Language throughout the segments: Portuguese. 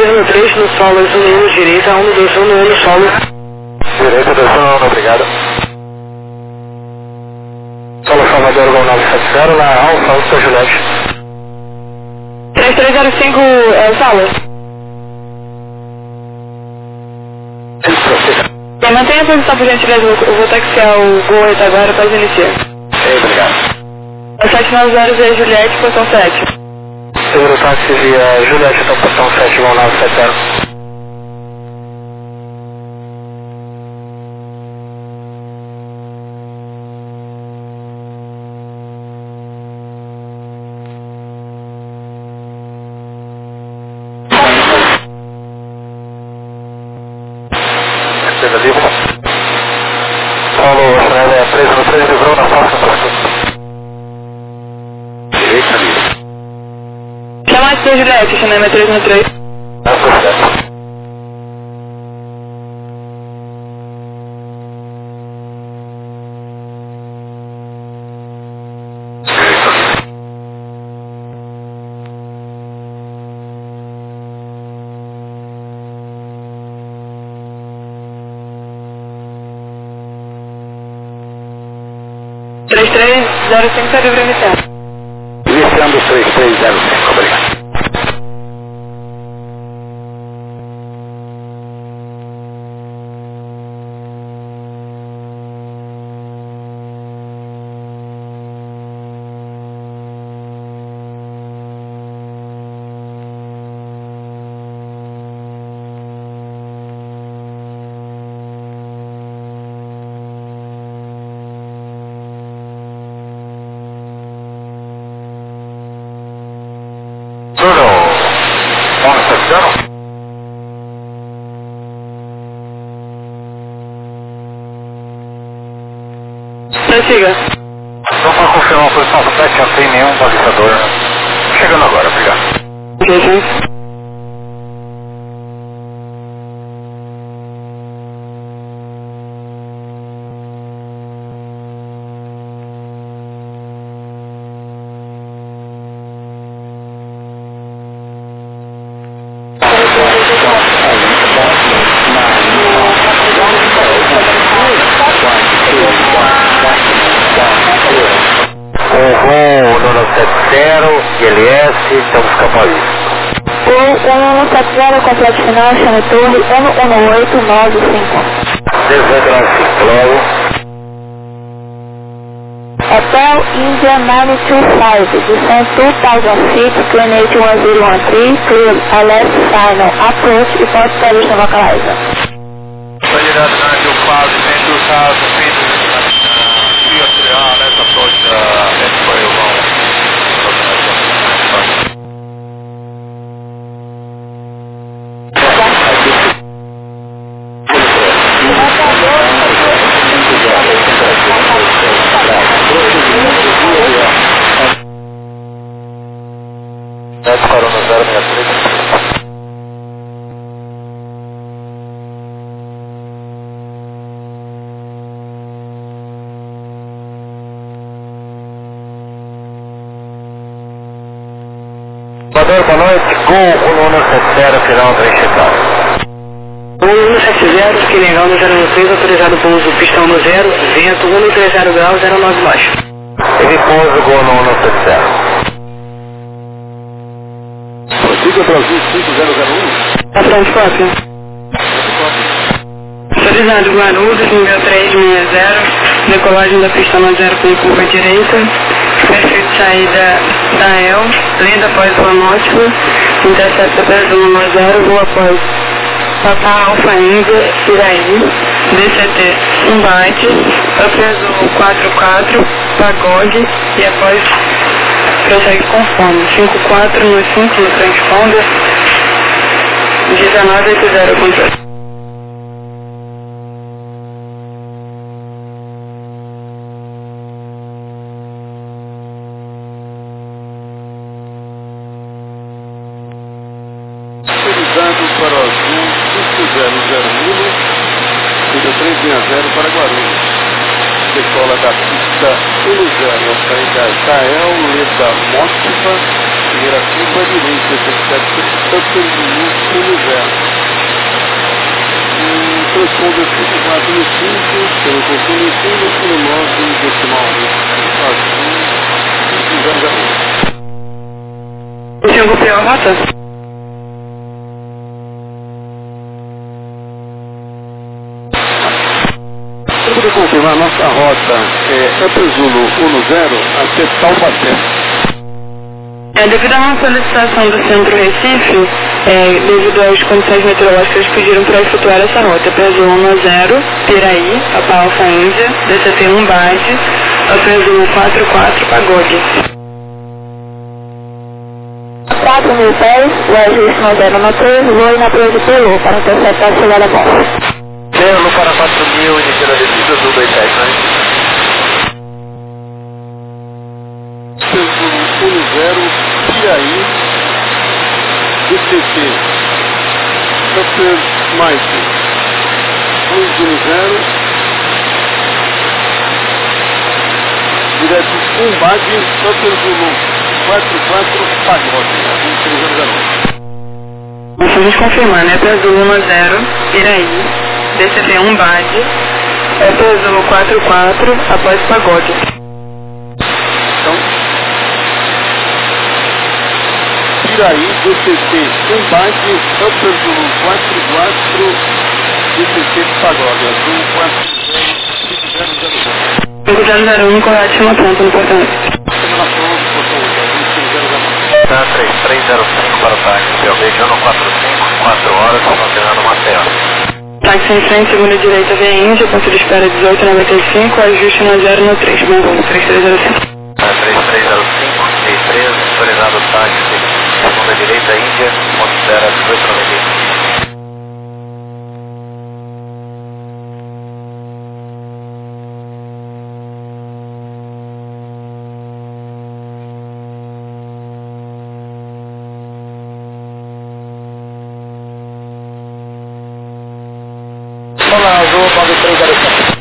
3 no solo, 1 direita, 1 2, 1 no solo. Direita, 2, 1, obrigado. Solo Salvador, Gol 970, na Alfa, Alfa Juliette. 3305, solo. Mantenha a posição, por gentileza, eu vou taxiar o Gol 8 agora para iniciar. Obrigado. 790 Juliette, portão 7. Seguro táxi via Juliette, então portão 7, Gol 970. Paulo, Chanel, preso no 3 de Vrão, na próxima. Direita livre. Chama de Juliette, Chanel 393. Tá certo. Três 3305 está livre iniciando. Iniciando 3305, obrigado. Prossiga. Só para confirmar a posição do 7, não tem nenhum balizador. Chegando agora, obrigado. Ok. ILS, estamos Camões. O 170, completo final, chame torre 11895. Desvendo logo. Hotel India 925, descent 2000 feet, clean 81013, clear, LS final, approach e port position localizer. Direto na Rio Paulo, 20,000 feet, let's approach X-Ray 1. Parou no 063. Boa noite, Gol 170, final 370. O 170, que legal no 016, autorizado pouso pistão no 0, vento 130 graus, 09 baixo. Ele pouso Gol 170. Prossiga Brasil 5001. Tá pronto, cópia. Autorizado Guarulhos, nível 360, decolagem da pista no 0 com curva direita, perfil de saída da EL, lenda após o náutico, intercepta Brasil 10, voo após Papa Alfa Índia, Iraí, DCT, Embate, Upazul 44, Pagode e após prossegue conforme 54 no 5 no transponder 1980 controle. Autorizado para o Azul 500 nível 360 para Guarulhos. Decola da pista 10 frente a Israel, lenta Mótiva, Vira 5 à direita, 17, Upper Zulu 10. Transponder 54 no 5, pelo consumo em cima, e no 9 decimal. O senhor copiou a rota? Para poder confirmar, nossa rota é Upper Zulu 10 até Taubaté. Devido a uma solicitação do Centro Recife, devido às condições meteorológicas, eles pediram para efetuar essa rota. PZ 10, Piraí, Papa Alfa Índia, DCT1 Bade, PZ 44, Pagode. 4.000 pés, o ajuste no 0 na 13, voo na 13 pelo, para interceptar a chegada a bordo. Pelo para 4.000, iniciando a descida do 27, né? Zulu 10, Piraí, DCT, Upper Mike, 210, direto Umbade, Upper Zulu 44, Pagode, 2309. Nós vamos confirmar, né? PZ 10, Piraí, DCT1 Bade, PZ 44, após Pagode. Então, Piraí, DCT, Umbade, Upper Zulu 44, DCT, Pagode, Azul 5001, correto, ponto no portão. Tá, 3305 para o táxi, PLB de 145, 4 horas, considerando uma tela. Táxi em frente, segunda direita, via Índia, ponto de espera 1895, ajuste no 0 no 3, bom voo, 3305. 3305, 63, autorizado o táxi, segunda direita, Índia, ponto de espera 1895. Olá, Azul 9305.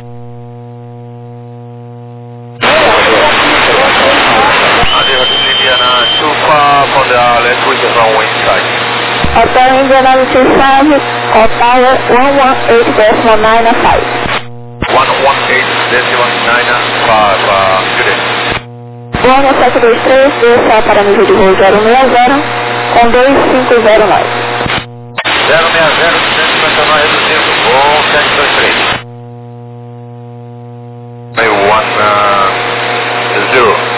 Indiana, too far for the left with the runway inside. Hotel Indiana 25, Ottawa 118.95. 118.95, good. Borne 723, DSA para nível de voo 060, com 2509. 060, 159, reduzindo, bom 723. 10.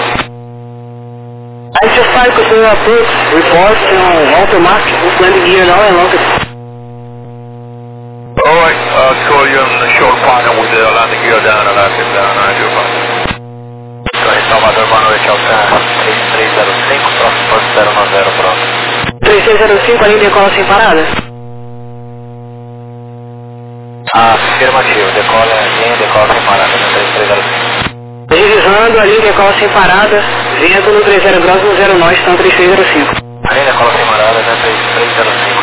I just started with the books, reports, Walter Mark, landing gear now and longer. Alright, call you on the short partner with the landing gear down and active down, I do apologize. So em Salvador, boa noite, Alcan 3305, próximo 090, próximo. 3605, a linha decola sem parada? Afirmativo, linha decola sem parada, né, 3305. Deslizando, a linha decola sem parada, vento no 30 graus no 0 nós, então 3605. A linha decola sem parada, né, 3305.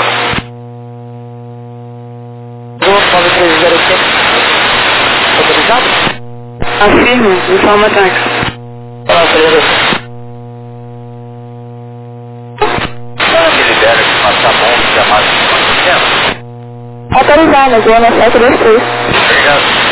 Vou, 9305. Autorizado? Afirmo, informa táxi. Olá, me libera de passar bom, jamais de quanto tempo? Autorizado, zona 723. Obrigado.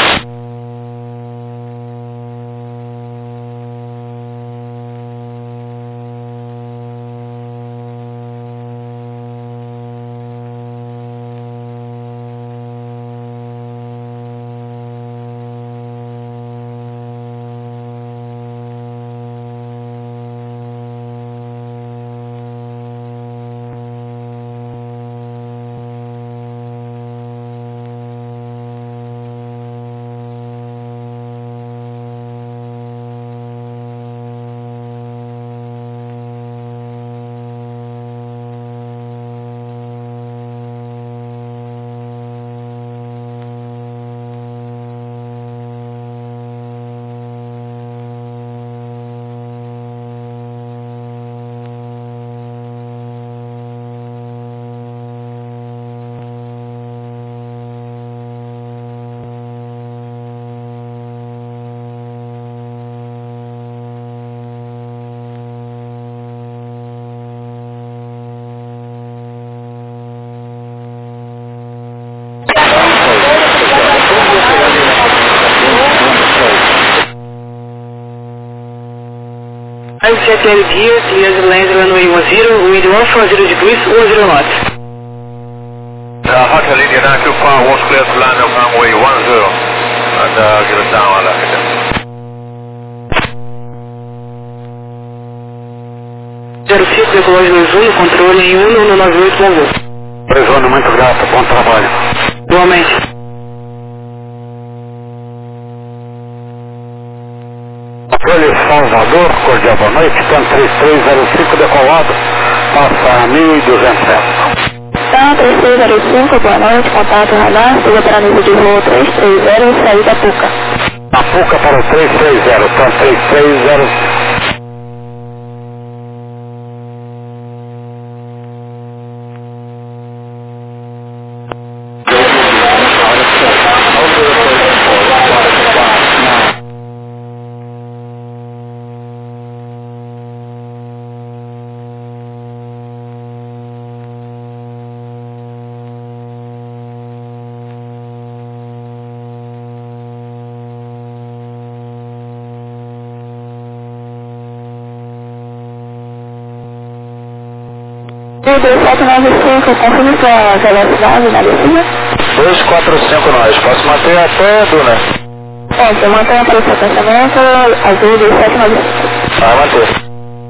Secretary Gear, clears land runway 10, wind 140 degrees, 10 knots. Hotel India 925 was clear to land on runway 10 and give us down on that. 05, decolagem no Zuno, controle em 1198, bom voo. Prezone, muito grato, bom trabalho. Igualmente. Controle Salvador, cordial boa noite, TAM 3305 decolado, passa 1.200 metros. TAM 3305, boa noite, contato radar, siga para nível de voo 330, saída Puca. A Puca para o 330, TAM 3305. O 2795, confirme sua velocidade na descida. 245 nós, posso manter até Duna. Bom, você mantém para o seu pensamento, azul 2795. Vai manter.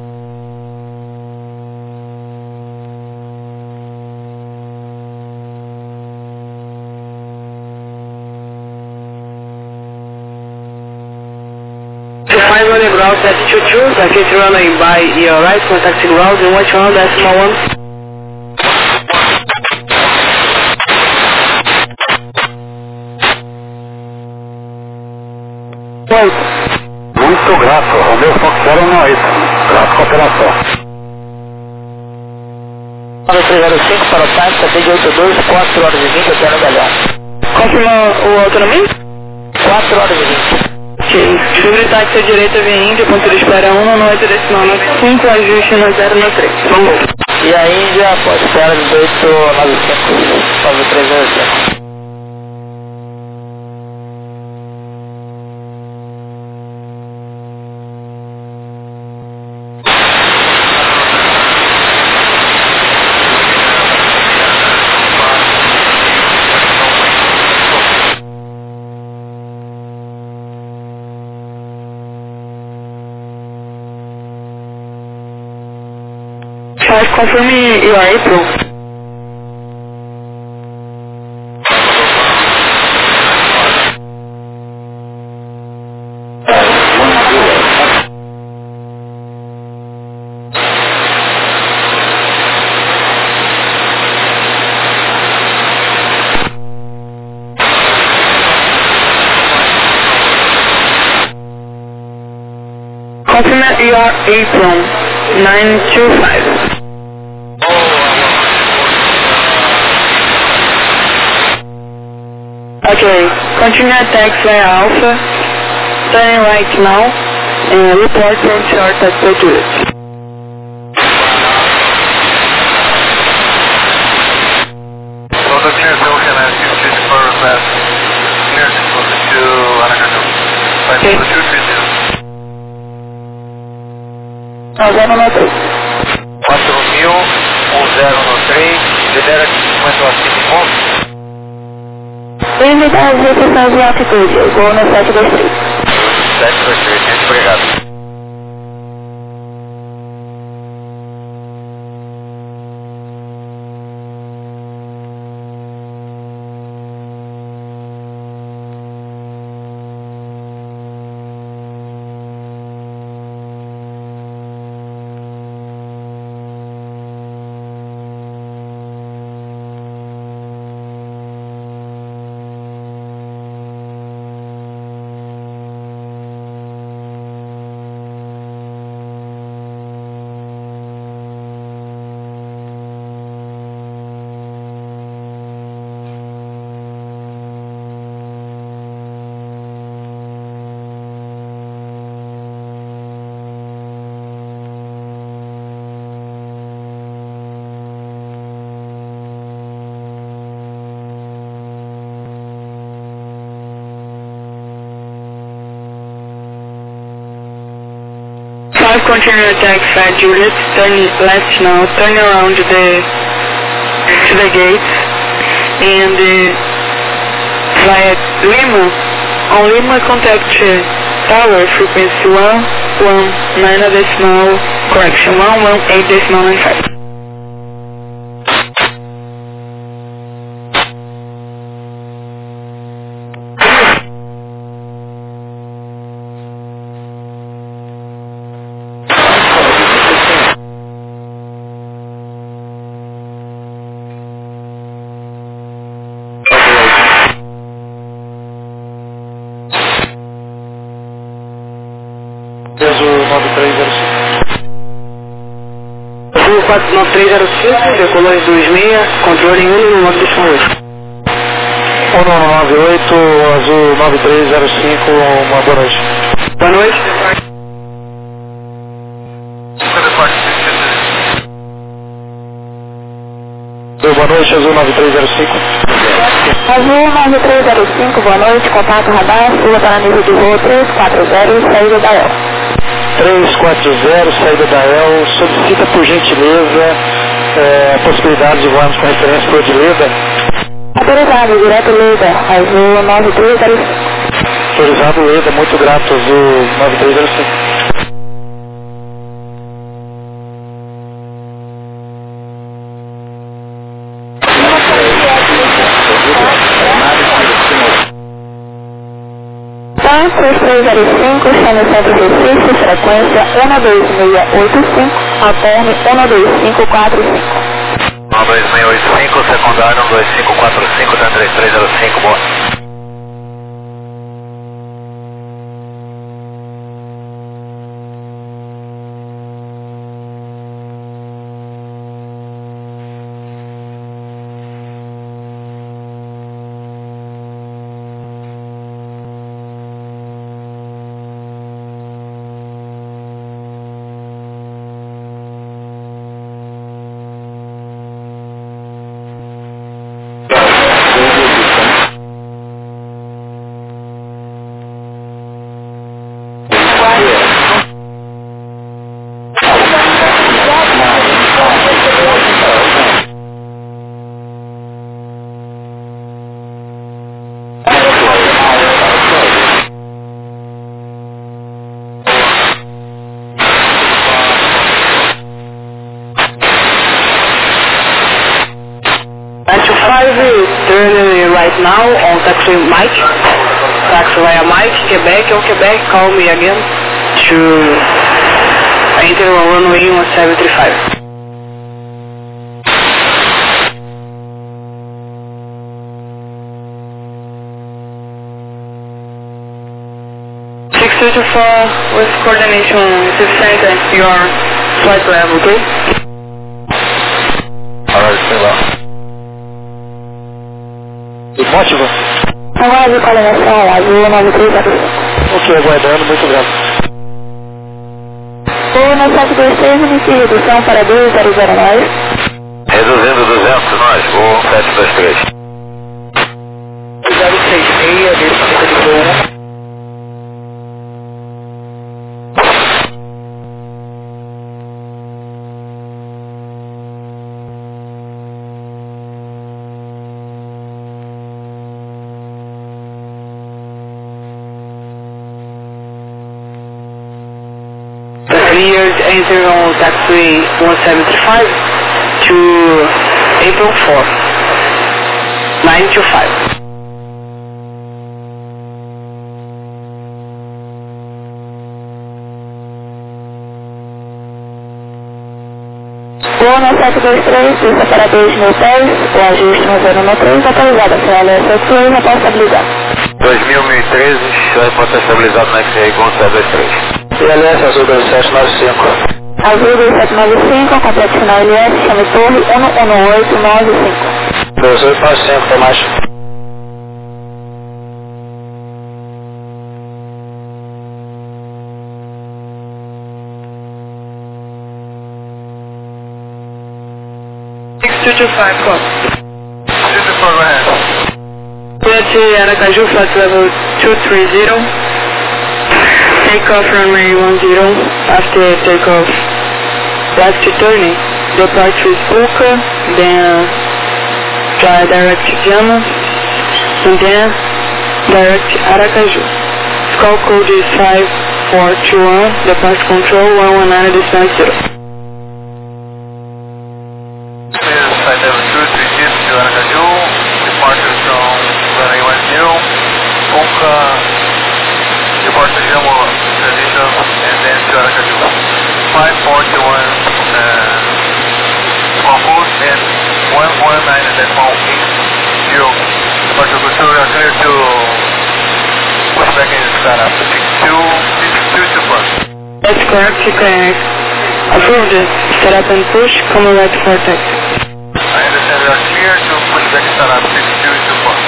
Final ground 722, circuit runway by your right, contacting ground in 1.1. Muito grato, Romeu Fox 09, grato com a operação. 305 para o táxi, AT de 82, 4 horas e 20 até no Galhão. Confirma o autonomia? 4 horas e 20. Ok. Sobre táxi à direita, vem Índia, ponto de espera 1, no direcional 95, ajuste no 093. Vamos. E a Índia, pode espera 1895, 9305. Confirm your April. Confirm your April 925. Okay, continue attack via Alpha, turning right now, and report from short at Patriot. So the clear to Ocean and 2 for request, clear to Anacatu. Okay. 9093. 4.1093, lidera de 50 acima de ponto. Limite das restrições de altitude, voo no 723. 723, gente, obrigado. continue attack Flight Juliet, turn left now, turn around to the gates, and Flight Lima, on Lima contact tower frequency 11.9.95. Azul 49305, decolou em 26, controle em 1 no modo de som 8. 1998, Azul 9305, uma boa noite. Boa noite. Boa noite, Azul 9305. Azul 9305, boa noite, contato radar, siga para nível de voo 340, saída da El. 340, saída da El, solicita por gentileza a possibilidade de voarmos com referência por de Leda. Autorizado, direto Leda, Azul 9305. Autorizado Leda, muito grato, Azul 9305. Tá, 3305, chame Centro Recife, frequência 12685, alterne 12545. 12685, secundário 12545, da 3305, boa. Turn right now on taxi Mike. Taxi via Mike, Quebec or Quebec, call me again to enter runway 1735. With coordination center, your flight level, okay? Alright, stay well. Motiva? Agora de coordenação, Azul 9305. Ok, aguardando, muito grato. Voo no 723, inicie redução para 2009. Reduzindo 200, nós, voo 723. 066, desça de voo. Cleared enter on taxiway 175 to April 4, 925. Voo no 723, pista para 2.000 pés, o ajuste no 013, atualizado, CLS 8 e repórter estabilizado. 2013, repórter estabilizado na XRI com 723. ILS Azul 2795. Azul 2795, complexo final ILS, chame torre 11895. 2895, tem mais. Aracaju, flight level 230. Takeoff runway 10 after takeoff. Left turning. Depart with Puka, then fly direct Jama, and then direct Aracaju. Call code is 5421, depart control 119 distance 0. Flight level 236 to Aracaju, departure from runway 10, Puka, departure Jama transition, and then to Aracaju. 541 Concourse and 119 and then 180. Departure control, we are clear to push back in startup 62 to front. That's correct, you can approved. Set up and push, come right for taxi. I understand we are clear to push back in startup 62 to front.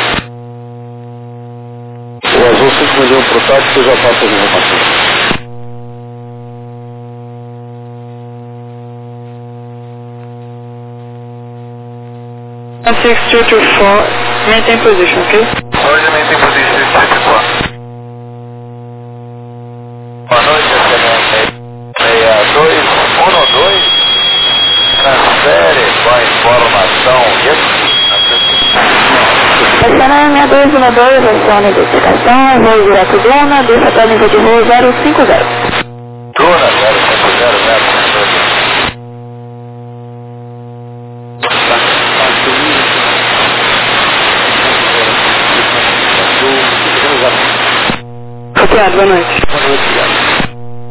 O Azul 591 pro táxi, já passa as informações. On 6224, maintain position, okay? Hoje maintain position 64. Boa noite, excelente. 6212, transfere com a informação Estacionamento 6212, acione identificação, voo direto Duna, desça para nível de voo 050. Duna 050 metros. Copiado, boa noite. Boa noite, obrigado.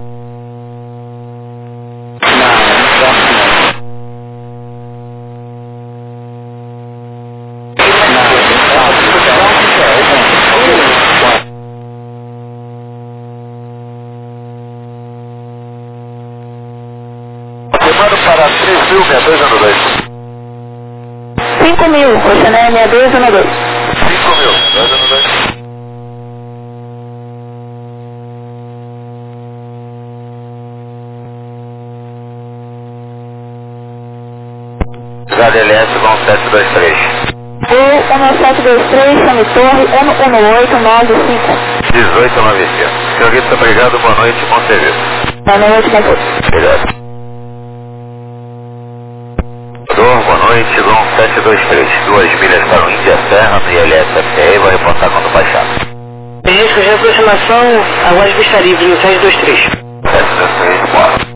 Demanda para 3.062. 5.000, Oceanéia 6212. 5.062. LS com 723. Voo 1723, chame torre 11895. 1895. Senhor Guito, obrigado, boa noite, bom serviço. Boa noite, Campos. Obrigado. Boa noite, Long 723. 2 milhas para o Índia Serra no ILS FTE, vai reportar quando baixar. Risco de aproximação, aguarde pista livre no 723. 723, bora.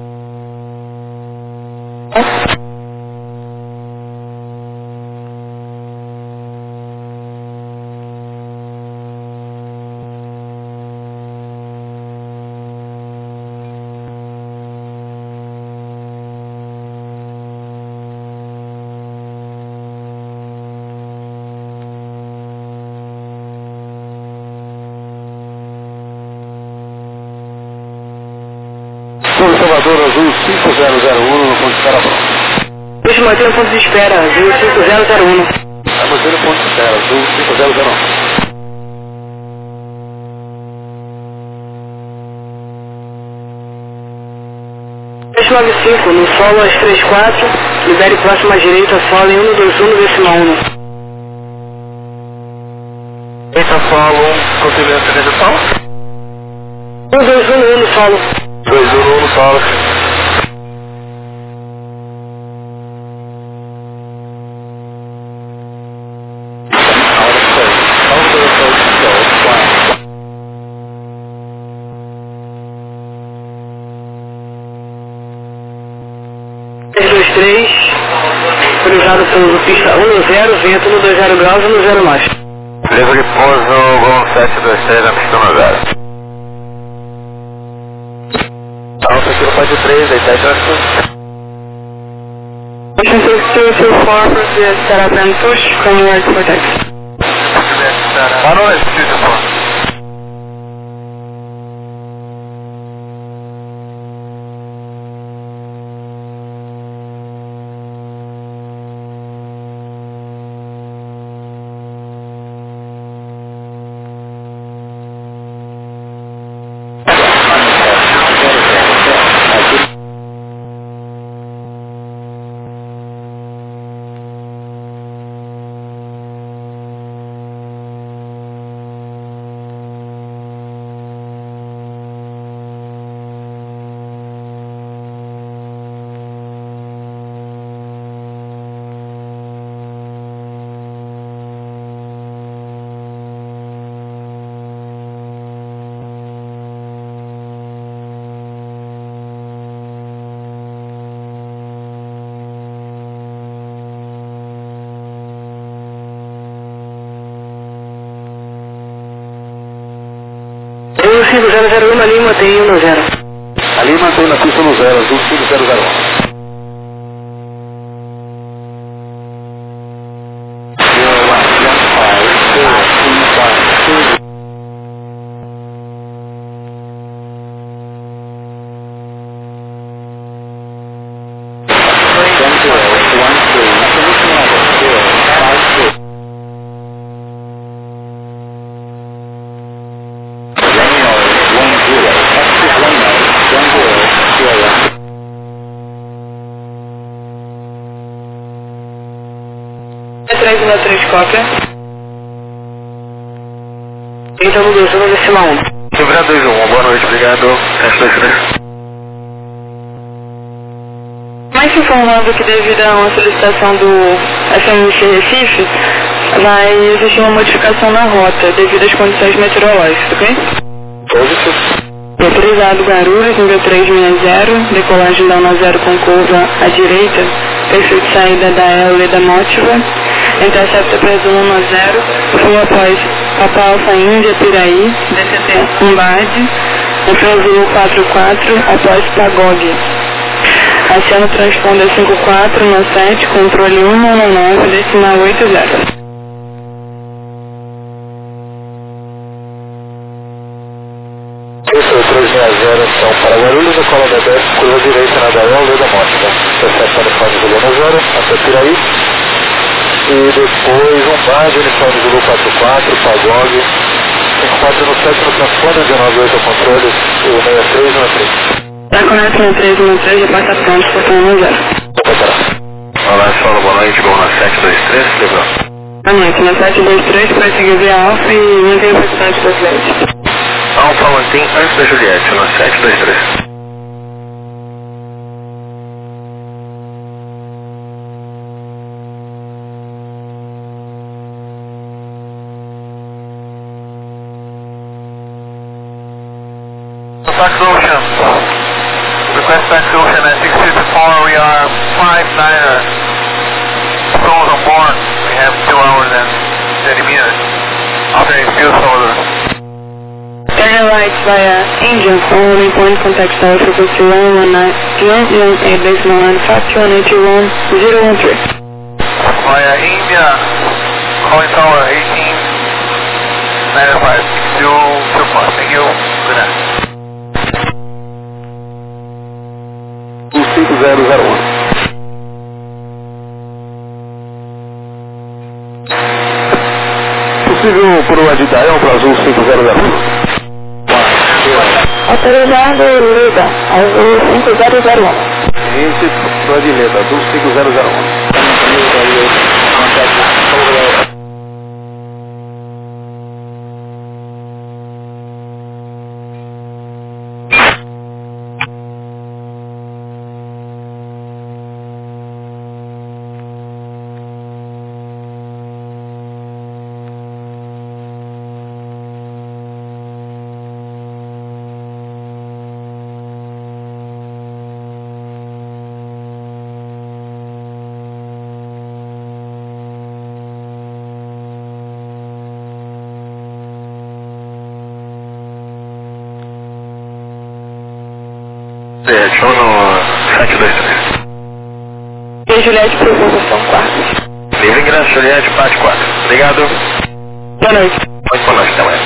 Salvador Azul 5001 no ponto de espera. Deixa eu manter o ponto de espera, Azul 5001. Vai manter o ponto de espera, Azul 5001. Deixa 95, no solo às 34, libere próximo à direita, solo em 121,1. Eita, solo, continua a apresentação. 121 no solo. 211 no solo. Cruzado pelo pista 10, vento no 20 graus e no 0 mais. Livre pouso, Gol 723 na pista no 0. Alfa aqui no pódio 3, aí tá aí. Ocean 6224, proceed set up and push, come right for taxi. Boa noite, Tito. 15001 ali, mantém no 0. Ali mantém na pista no 0, azul 5001. Cópia. Então, mudança no decimal 1. Silveira 21, boa noite, obrigado. Teste 23. Mais informando que devido a uma solicitação do FMC Recife, vai existir uma modificação na rota devido às condições meteorológicas, ok? Positivo. Autorizado Guarulhos, nível 360, decolagem da UNA 0 com curva à direita, perfil de saída da EL da Mótiva, intercepta presumo 10, fui após Papa Alfa Índia Piraí, DCT Umbade, Zulu 44, após Pagog. Aciano transponder 5497, controle 199, decimal 80. Isso, 360 são para Guarulhos, a cola da 10, curva direita na Dael, Lei da Mótica. Intercepta uniforme Zulu 0, até Piraí. E depois Umbade, uniforme Zulu 44, Pagog. 5417 no transponder, 198 ao controle, o 6313. Está correto no 313, já passa pronto, portão 0. Olá, solo, boa noite, vamos na 723, levou. Boa noite, na 723, para seguir via Alfa e mantém a velocidade da Juliette. Alfa mantém antes da Juliette, na 723. Tax Ocean. Request Tax Ocean at 654. We are 5-9er. Souls on board. We have 2 hours and 30 minutes. Okay, fuel solar. Turn right via engine for holding point contact tower frequency 118.9518113. Via India, calling tower 1895. Thank you. Good night. 5001. Possível por uma de Dael para azul 5001. Autorizado Lida, azul 5001. Esse por de Leda, azul 5001. Show no 723. E Juliette, por posição 4. Livre ingresso, Juliette, parte 4. Obrigado. Boa noite. Muito boa noite, até amanhã.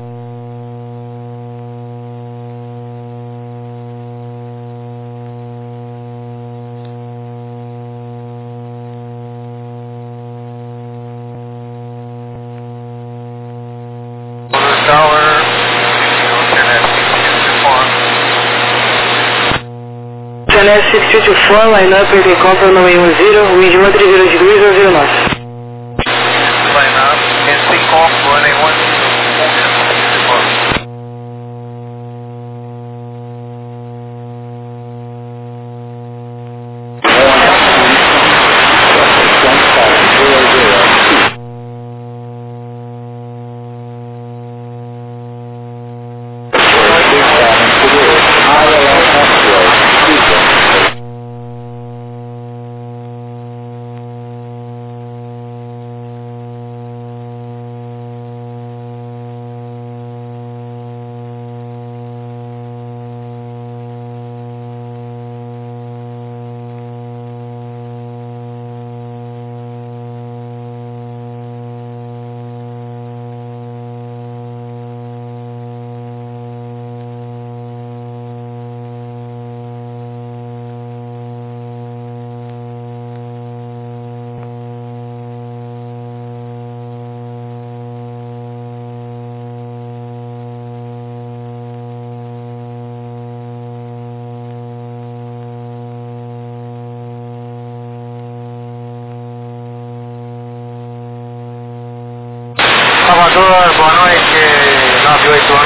Tower, Channel 624, line up with the control no 10, wind 130 degrees or 0 knots. line up, and take off running 10.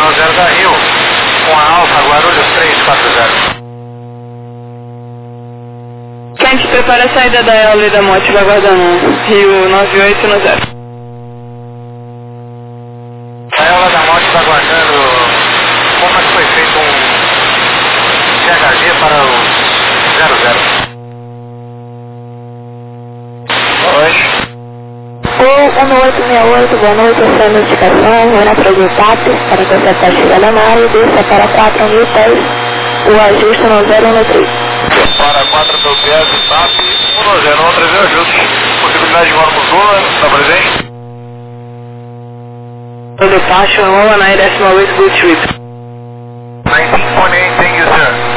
0 da Rio, com a Alfa Guarulhos 340. Quente, prepara a saída da EOL da Motiva aguardando Rio 9810. A EOL da Motiva aguardando, como é que foi feito um CHG para o 00? Boa noite. Ou 1868, boa noite, essa é a notificação, vou na Projetap para consertar a chegada na área e desça para 4000 pés, o ajuste no 013. Para 4000 pés, TAP 1013, ajuste. Possibilidade de voo Zula, está presente? O departure 119 decimal 8, good trip. 19.8, thank you, sir.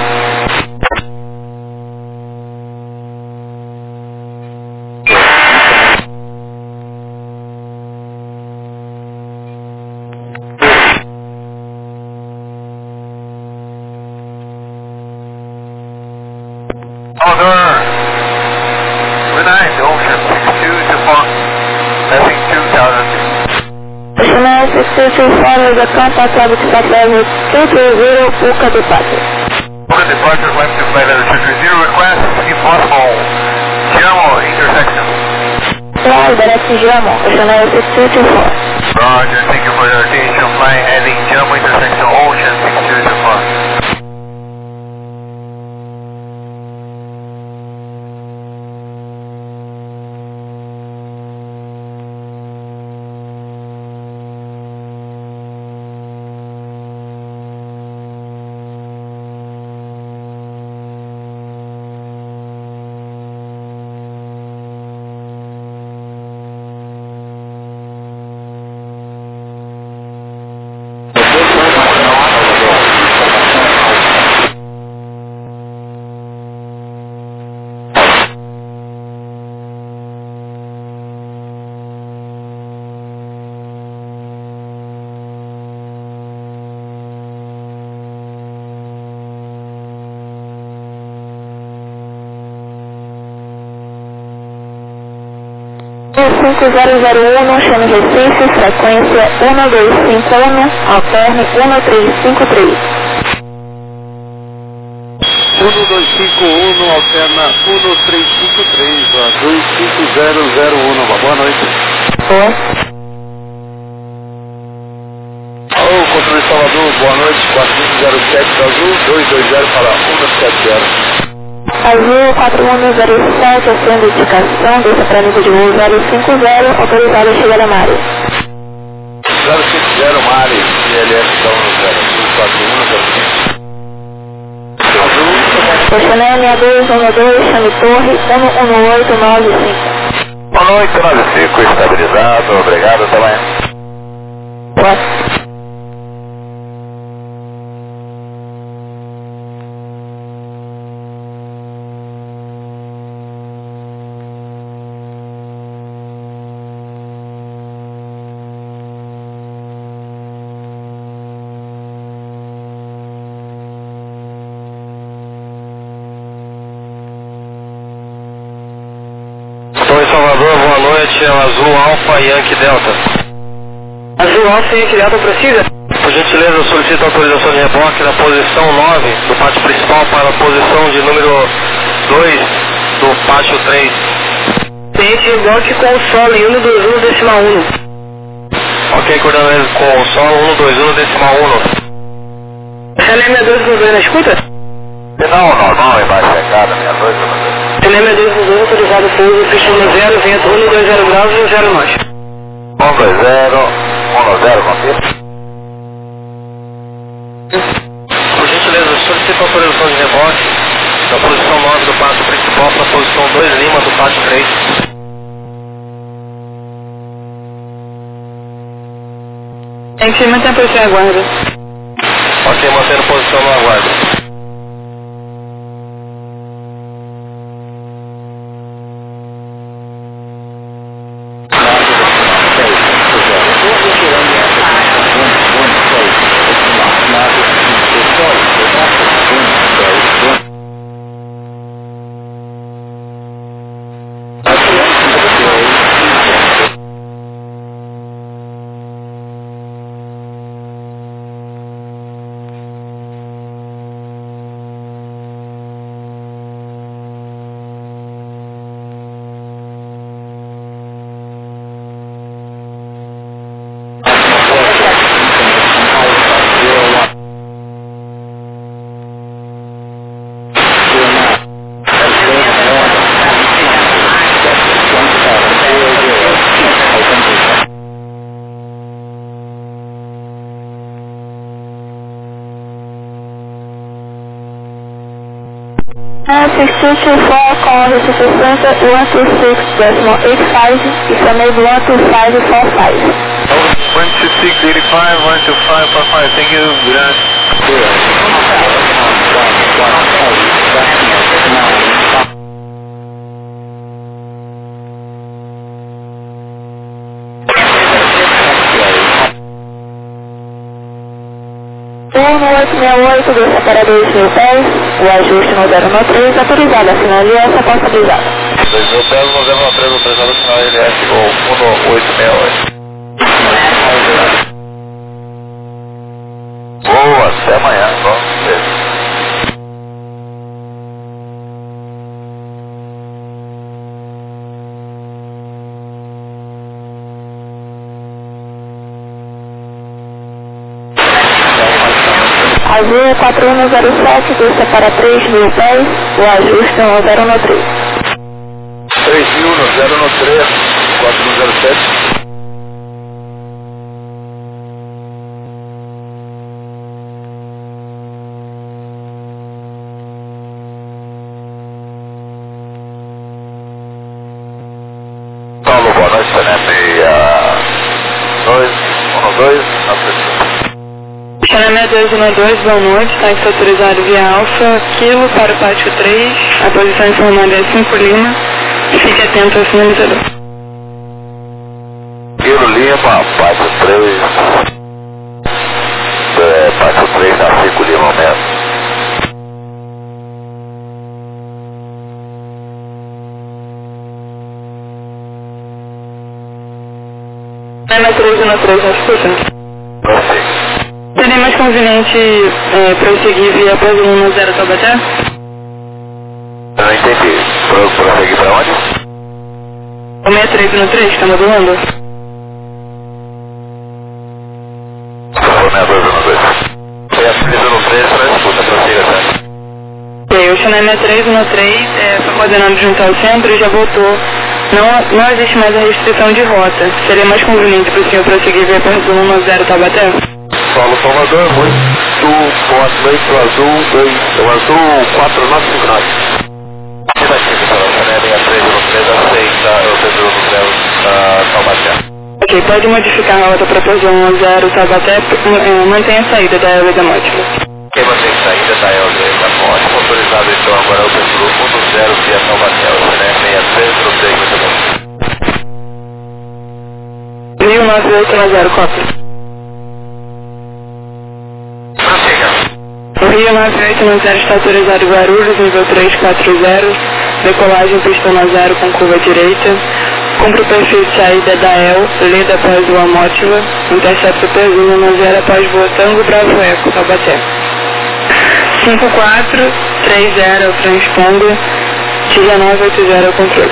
Commodore, good night, Ocean 62 to Fox, passing 2000. National 6224 the contact level to that level 230 Uka departure. Uka departure, climb to flight level 230, request, if possible, Giamo intersection. Fly direct to Giamo, National 6224. Roger, thank you for your attention, flying heading Giamo intersection, Ocean 62 to Fox. O 5001, chame Recife, frequência 1251, alterne 1353. 1251, alterna 1353, azul 5001, boa noite. Boa. Alô, controle Salvador, boa noite, 4507 azul, 220 para 170. Azul 4107, acendo indicação, desça para nível de voo 050, autorizado a chegar a Mari. 050 Mari, ILS está 10, 4105. Azul. Chanel 6212, chame Torre 11895. Boa noite, 95, estabilizado, obrigado, até amanhã. Boa. Salvador, boa noite, é o Azul Alfa Yankee Delta. Azul Alfa Yankee Delta precisa? Por gentileza, eu solicito autorização de reboque da posição 9 do pátio principal para a posição de número 2 do pátio 3. Tem reboque com o solo em 121 decimal 1. Ok, coordenador com o solo 121 decimal 1. Você lembra 222 na escuta? Não, normal, embaixo chegada, minha noite. Você lembra 222 autorizado pouso, pista 10, vento 120 graus e 0 nós. 120, 10, confirma. Por gentileza, eu solicito autorização de reboque da posição 9 do pátio principal para a posição 2 Lima do pátio 3. Tem que manter a posição em aguardo. Ok, mantendo posição no aguardo. 6224 call the frequência 126.85 e chamei do 12545. 12685, 12545, thank you, good. No 868, desça para 2.000 pés, o ajuste no 013, autorizado, assinar LS, responsabilizado. 2.000 pés, no 013, autorizado, assinar LS, ou 1868. Boa, até amanhã, vamos ver. Azul 4107, desça para 3.000 pés, o ajuste no 013. 3.000 no 013, 4107. Paulo, boa noite, Tenente 212, na pressão. Chanamé 212, boa noite, está autorizado via Alfa, Kilo para o pátio 3, a posição informada é 5 Lima, fique atento ao sinalizador. Kilo Lima, pátio 3, pátio 3 na 5 Lima mesmo. Chanamé 313, não escuta? Prossiga. Seria mais conveniente prosseguir via Poso 10 Taubaté? Eu não entendi. Prosseguir pra onde? O 6313, está modulando? Por favor, 6212. Foi a 313, não escuta, prossiga, tá? Ok, o Chanamé 313 foi coordenado junto ao centro e já voltou. Não existe mais a restrição de rota. Seria mais conveniente para o senhor prosseguir via Poso 10 Taubaté? Paulo Salvador, muito boa noite, o azul 4959. Tentativa pela Chanel 6313, aceita o Pedro do Céu Taubaté. Ok, pode modificar a rota para Poso 10 Taubaté, mantenha a saída da Elza Mótica. Quem mantém saída da Elza da Morte, motorizado então agora o Pedro 10 via Taubaté, o Chanel 6313, muito bem. 1980, cópia. O Rio 9890 está autorizado Guarulhos, nível 340, decolagem pistão 0 com curva direita, cumpre o perfil de saída da EL, lida após o Amótila, intercepta Perzinho no 0 após Voa Tango Bravo Eco, Taubaté. 5430 transponder, 1980 controle.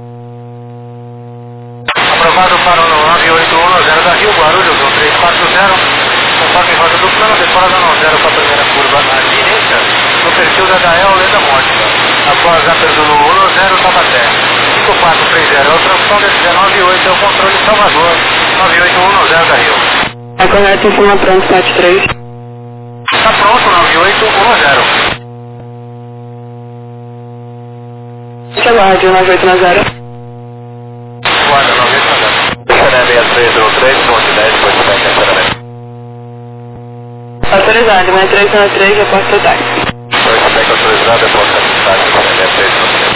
Aprovado para o 9810 da Rio, Guarulhos, 1340. Conforme rota do plano, decolada no 0 para a primeira curva à direita, no perfil da Dael Leda Mótica. Após a perda no 10 Taubaté. 5430 é o transponder, 198 é o controle Salvador, 9810 da Rio. É correto, informa pronto, PAT 3. Está pronto, 9810. Aguarde, 9890. Guarda, 9810. Chanel 6303, ponte 10, ponte 10, cancelamento. Autorizado, 6313, aposto totais. Ponte 10, autorizado, aposto totais, Chanel 6303.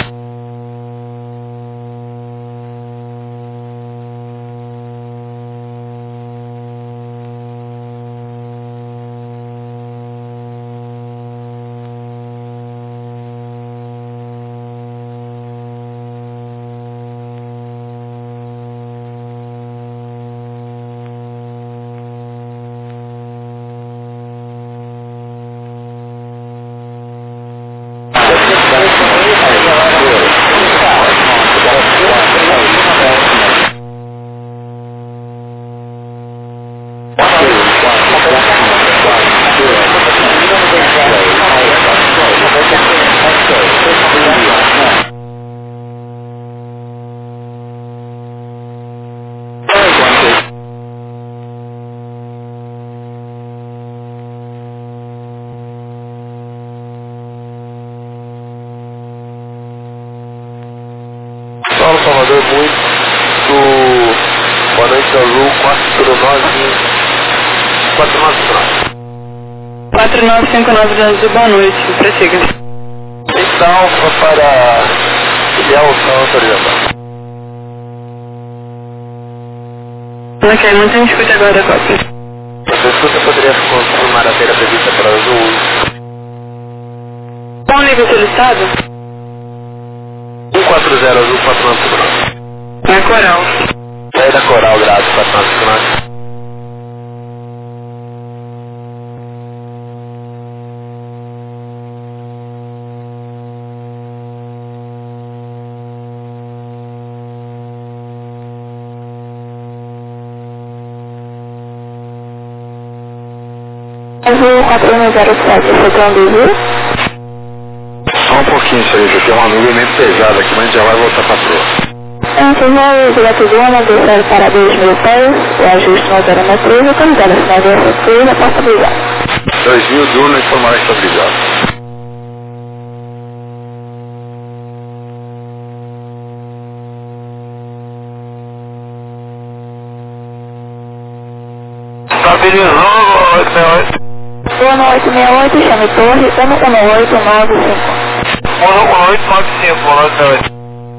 4959 boa noite, prossiga. Então, para Delson autorização. Ok, muito gente escuta agora a cópia. Você escuta, poderia confirmar a feira prevista para Azul? Qual o nível solicitado? 140 Azul 4959. Na Coral. Saída Coral, grado 4959. Azul 4107, você conduzir? Só um pouquinho, senhor, tem uma nuvem meio pesada aqui, mas a gente já vai voltar para a proa. Antes de Gatugana, descer para 2.000 pés, o ajuste no alternativa, camisada final de essa porta brilhar. 2.000 Duna e formar estabilizado. Estabilizou, Boa noite, 68, chame torre, 11895. 1895, boa noite.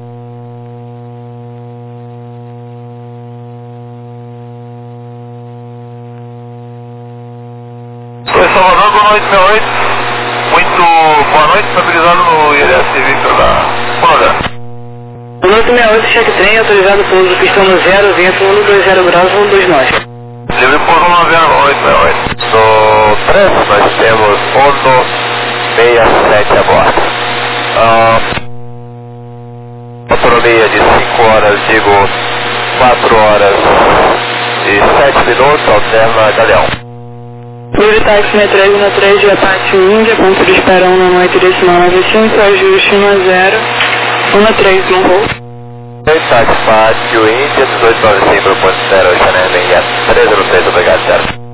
Oi, Salvador, boa noite, 68. Muito boa noite, estabilizado no ILS Victor da Coronel. Boa noite, 68, cheque trem, autorizado pouso do pistão no 0, vento 120 graus, 129. Livre por 190, do 3, nós temos 167 a bordo. Autonomia de 5 horas, digo 4 horas e 7 minutos, alterna Galeão. Livre táxi 6313, de Apache Índia, ponto de espera 1 na noite decimal 95, ajuste 10, 13 no voo. Táxi Pátio Índia 1895, ponto 0, Chanel em 306, obrigado, certo.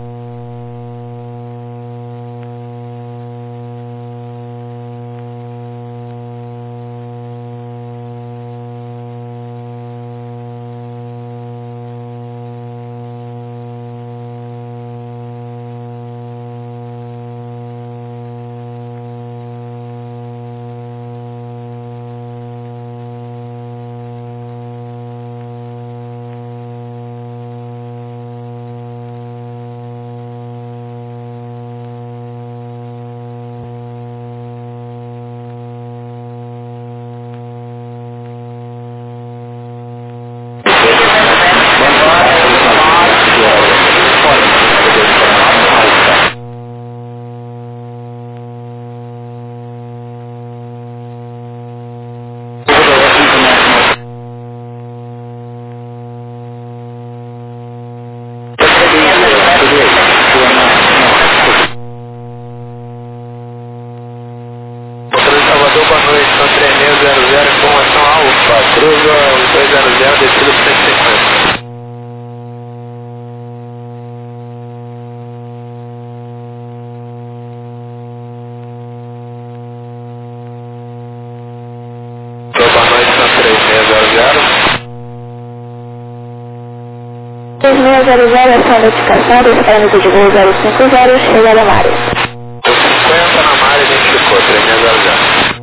Ação notificação desse parâmetro de voo 050, chega na Mari. 50 na Mari, identificou, 3600.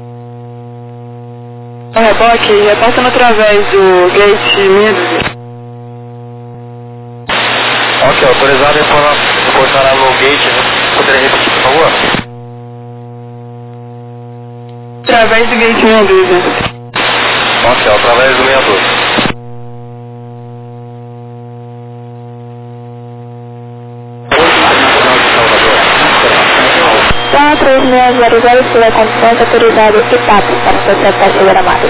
O reboque, reportando através do gate 1012. Ok, autorizado em reportar a low gate, né? Poderia repetir, por favor? Através do gate 1012. Ok, através do 612. 3600, se tiver condições, autorizado ETAP para processar a chegada Mari.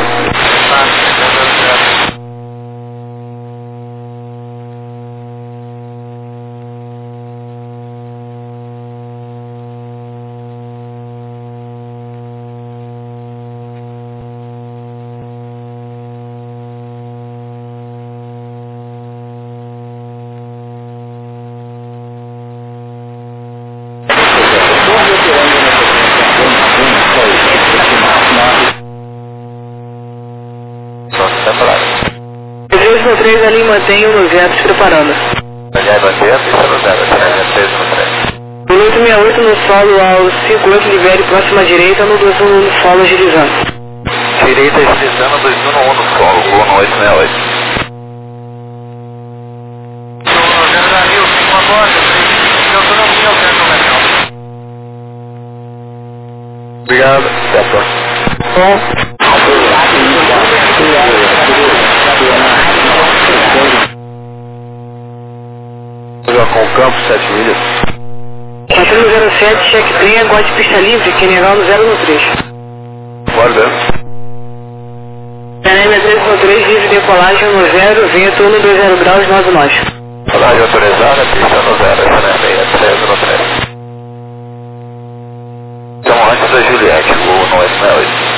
ali, mantenho no vento, preparando. Aliás, mantenha a pista no 0, no solo ao 58, libere próxima direita no 21 no solo agilizando. Direita agilizando, 211 no solo, voo no 868. Obrigado, até a próxima. Com o campo, 7 milhas. 407, cheque trem, agora de pista livre, que negar no 013. Guardando. Canema 313, livre decolagem no 0, vento 120 graus, 9 nós. Colagem autorizada, pista no 0, Canema 3 no 3. Então antes da Juliette, voo no 868.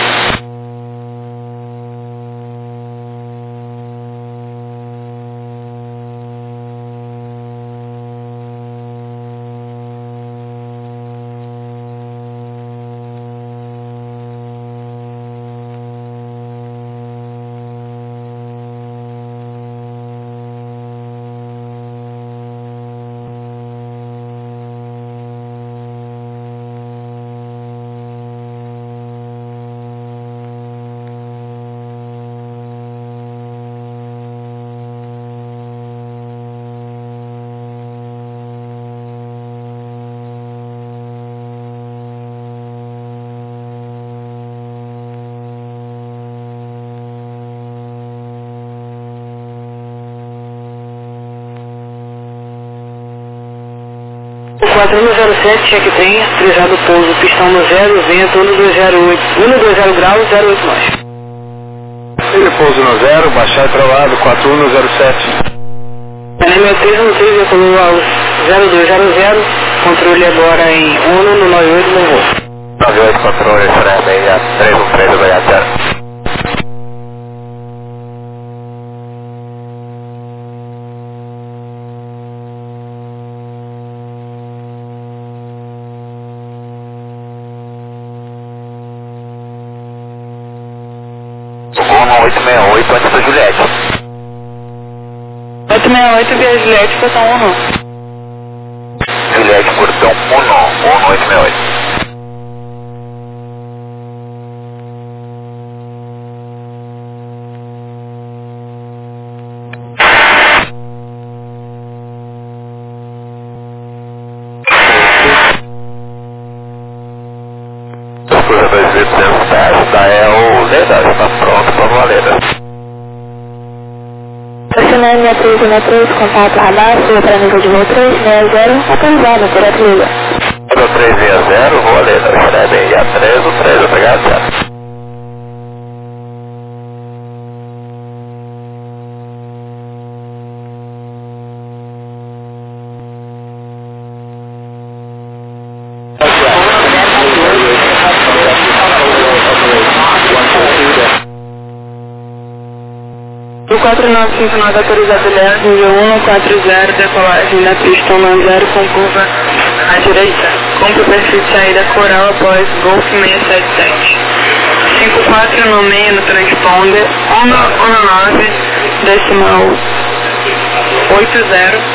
O 4107, cheque trem, autorizado pouso, pistão no 0, vento 120 graus, 08 nós. Ele pouso no 0, baixar para o lado, 4107. Canema 313, decolou ao 0200, controle agora em 1 no 98 no voo. 98 controle, freia 313, vai até. Voo no 868 antes da Juliette. 868, via Juliette, portão 1 não. Juliette, portão 1 no 868. Escuta 2810, esta é o Leda, está pronto para o Leda. Estacionando minha 313, contato radar, sua para nível de voo 360, autorizado, direto liga. 360, vou Leda, recebe a 3, o 3, obrigado, tchau. O 4959 autorizado leve, nível 140, decolagem da pista 10 com curva à direita. Cumpre o perfil de saída coral após Golf 677. 54 no meio no transponder, 119, decimal 80.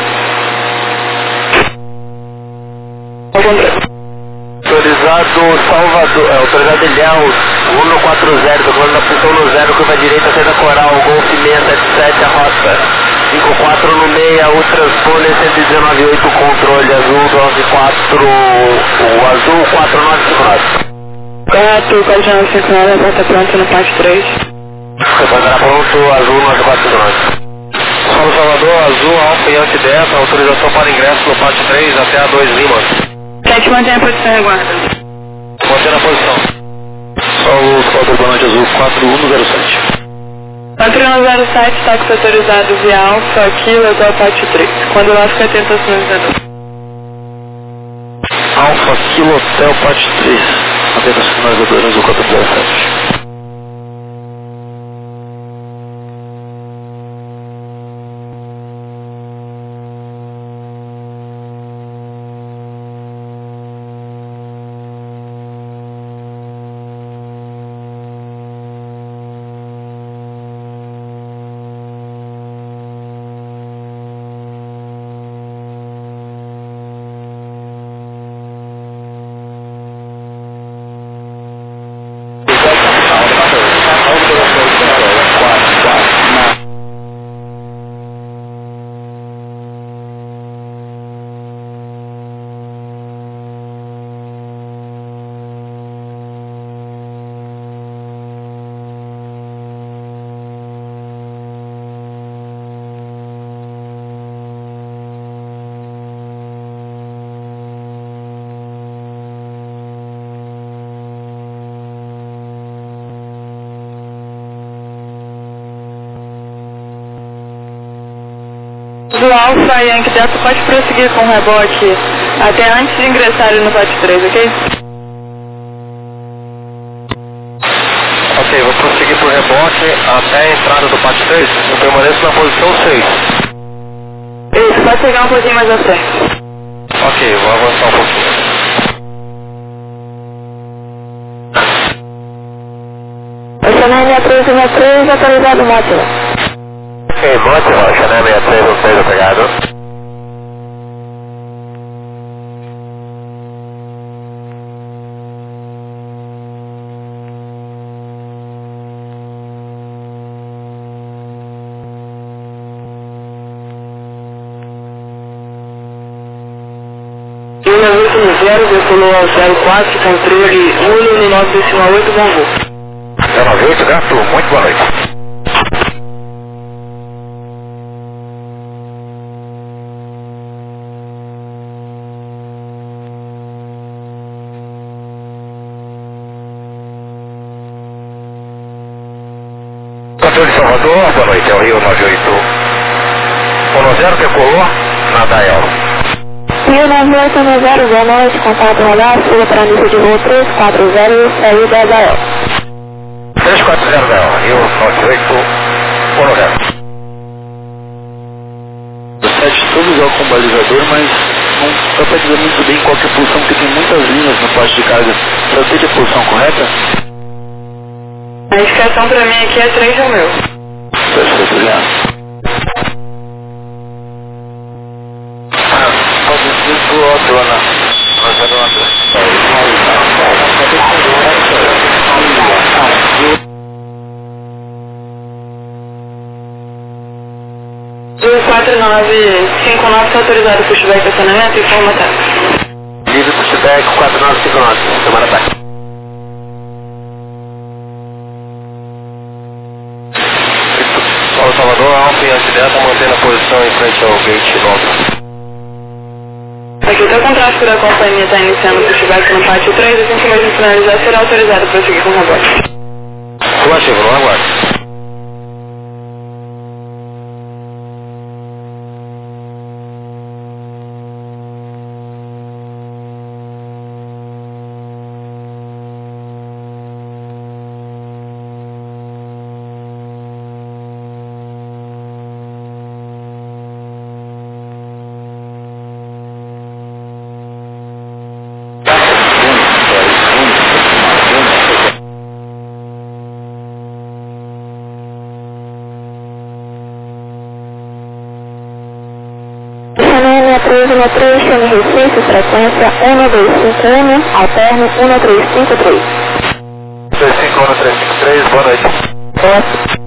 Ao contrário. Autorizado Salvador, autorizado Ilhéus, 140, tô falando da função no 0, curva direita, saída coral, Golf 677, a rota. 54 no meia, o transponder 119.8, controle azul, 94, o azul 4959. Correto, 4959, a porta pronta no parte 3. Repandará pronto, azul 9459. Solo Salvador, azul, alfa e anti-10, autorização para ingresso no parte 3 até a 2 Lima. Sete, mantém a posição e aguarda. Mantendo a posição. Solo Salvador, boa noite, azul 4107. 4107, táxi autorizado via Alfa, Kilo, até a parte 3. Quando lá fica atento aos sinalizadores. Alfa, Kilo, Hotel, parte 3. Atento aos sinalizadores, azul 407. Do Alfa e Yankee Delta pode prosseguir com o rebote até antes de ingressarem no PAT 3, ok? Ok, vou prosseguir por rebote até a entrada do PAT 3. Eu permaneço na posição 6. Isso, pode chegar um pouquinho mais à frente. Ok, vou avançar um pouquinho. Chanel 6313, atualizado Mótila. Ok, Mótila, Chanel 6313, obrigado. Lima 810, decolou ao 04, controle 199,8, bom voo. 098, gato, muito boa noite. Controle Salvador, boa noite, é o Rio 9810, decolou na Dial. Rio 9810, boa noite, contato radar, siga para a lista de voo 340, saída da El. 340, Rio 9810. O 7 todo usar com balizador, mas não dá para dizer muito bem qual que é a posição, porque tem muitas linhas na parte de carga. Você sei a posição correta? A indicação para mim aqui é 3 ao meu. Perfeito, obrigado. Pode ir pro outro, Ana. Do 4959 está autorizado o pushback de acionamento e formatar. Livre pushback 4959, semana tarde. Paulo Salvador, Alfa e Antidelta, mantendo a posição em frente ao gate 9. Aqui está o contrato da companhia, está iniciando o pushback no pátio 3, assim que mesmo finalizar, será autorizado para seguir com o rebote. Relativo, não aguardo. Chanel 6313, chame Recife, frequência 1251, alterno 1353. 251-353, boa noite. Ótimo.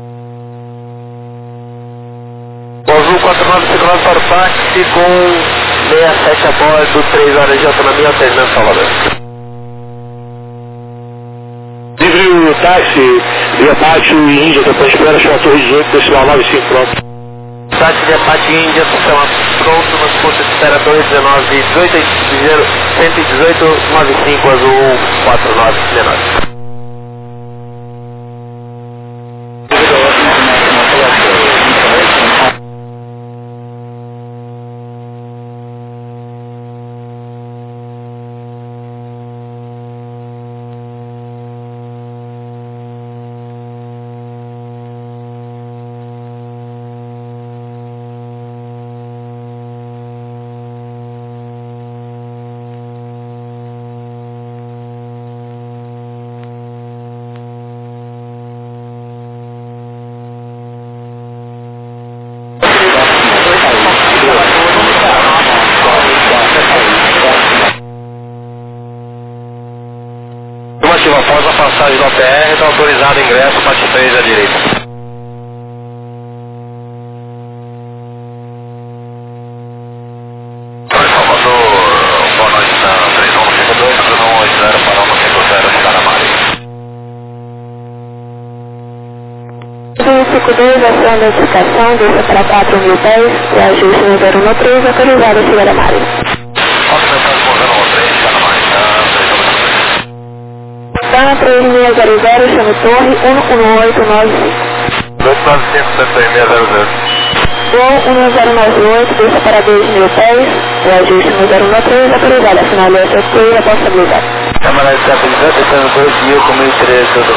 Azul 4959 para o táxi com 67 a bordo, 3 horas de autonomia, terminando Salvador. Livre o táxi, via Apache e Índia, depois espera a torre 18, deixa lá 95 pronto. Táxi de Apache e Índia, sistema pronto, nos pontos de espera 219, 118, 95, azul 49, menor. Após a passagem do APR, está autorizado o ingresso, parte 3 à direita. Salvador, boa noite, 3152, 3180, parou no 50, chegar na Mari. 152, ação da notificação, desça para 4.000 pés, o ajuste no 013, autorizado a chegar a Mari. Alta mensagem com 013, chegar na Mari, 3600, chame torre 11895. 295, 7600. Voo 1098, desça para 2.000 pés, o ajuste no 013, autorizado a final do SFT e a possibilidade. Câmara de estabilidade, descendo 2.000 com 1.300.